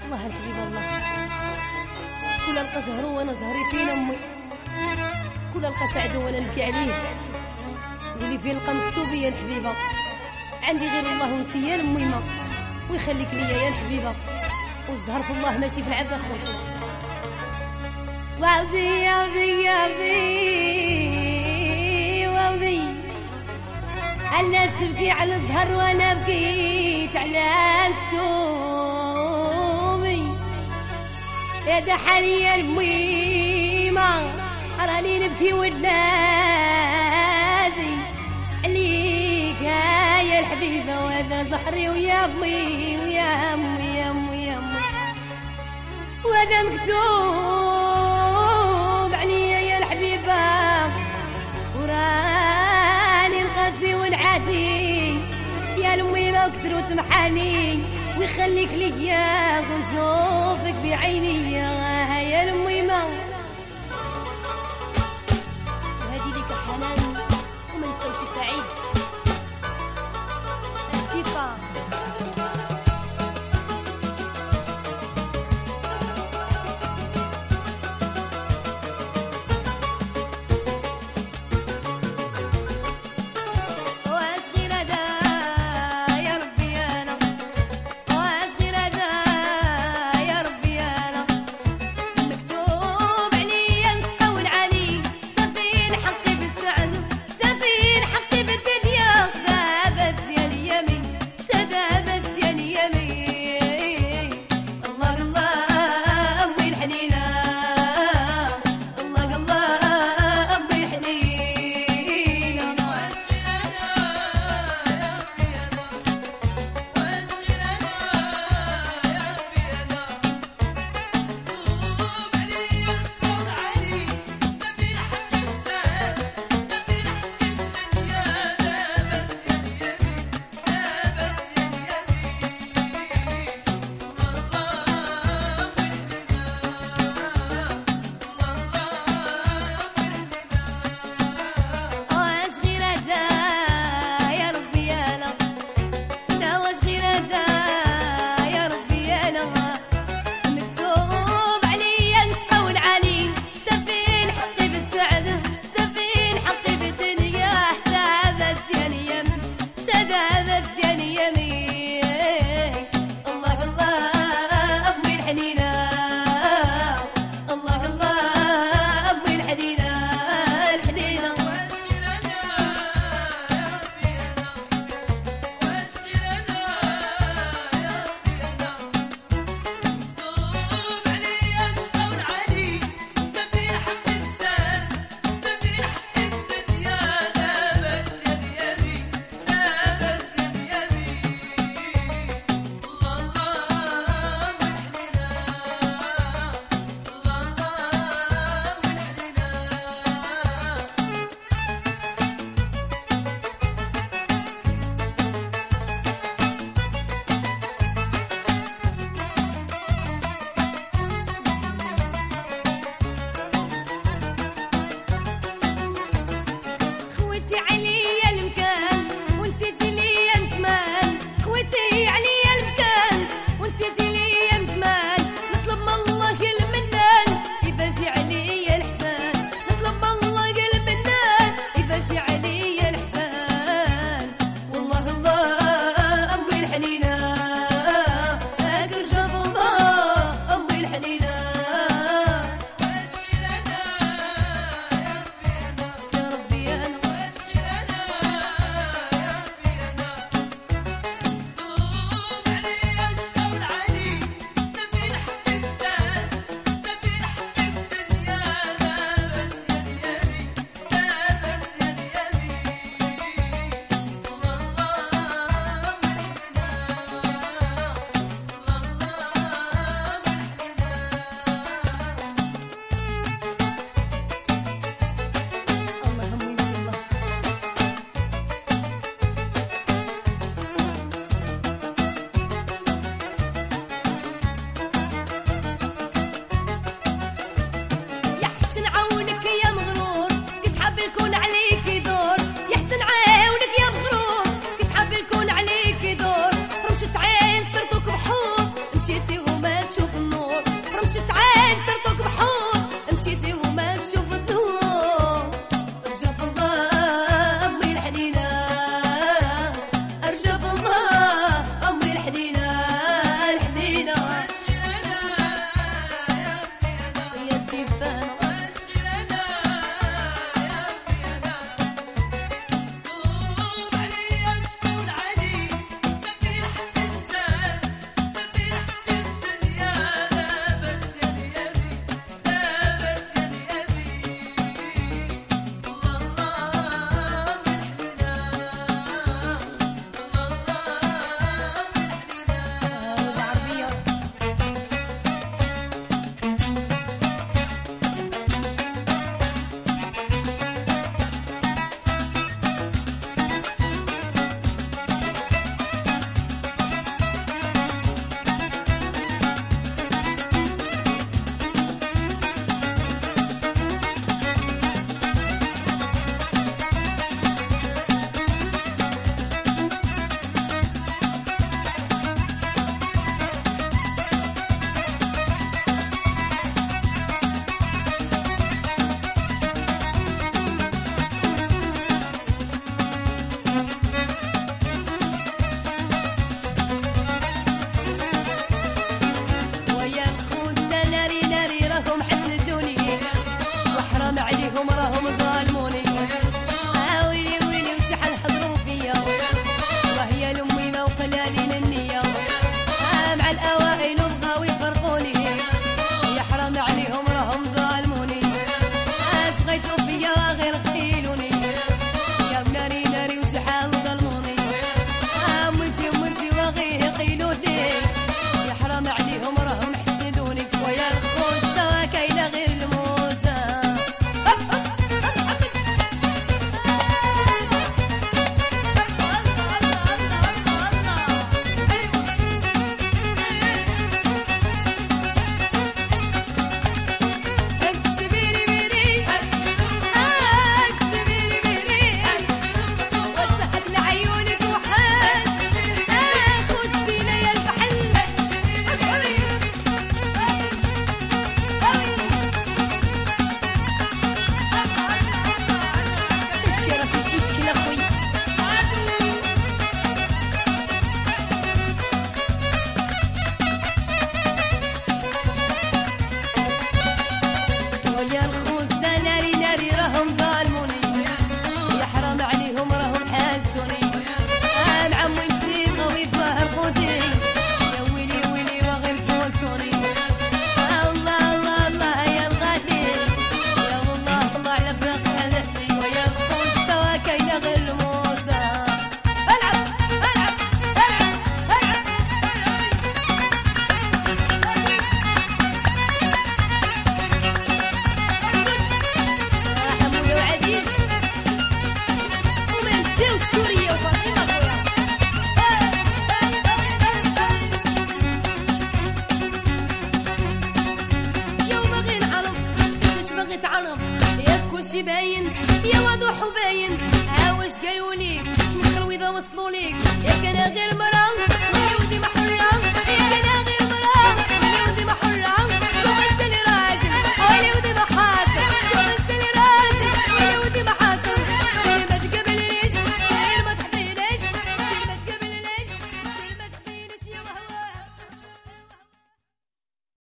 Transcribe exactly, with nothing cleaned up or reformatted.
الله الحبيب الله. كل القى زهرو وانا زهري فين امي، كل القى سعدو وانا نبكي عليه. قولي فين القى مكتوبي يا الحبيبه، عندي غير الله وانت يا الميمه، ويخليك ليا يا الحبيبه، والزهر في الله ماشي في العبد اخوتي. وعودي يا ودي يا ودي وعودي، الناس تبكي على الزهر وانا بكيت على مكسومي. يا ده حالي يا الميمه، راني نبكي ونادي عليك يا الحبيبه، وهذا زهري ويا امي ويا امي يا امي يا امي، وانا مكتوب عليا يا الحبيبه، وراني نقاسي ونعادي يا الميمه، وكثر وتمحاني ويخليك ليا ونشوفك بعيني يا الميمه. وهذه لك حنان وما نساوش سعيد كيفا. حقي بالدنيا وصلوا ليك، ياك انا غير مرا وعيوني محرة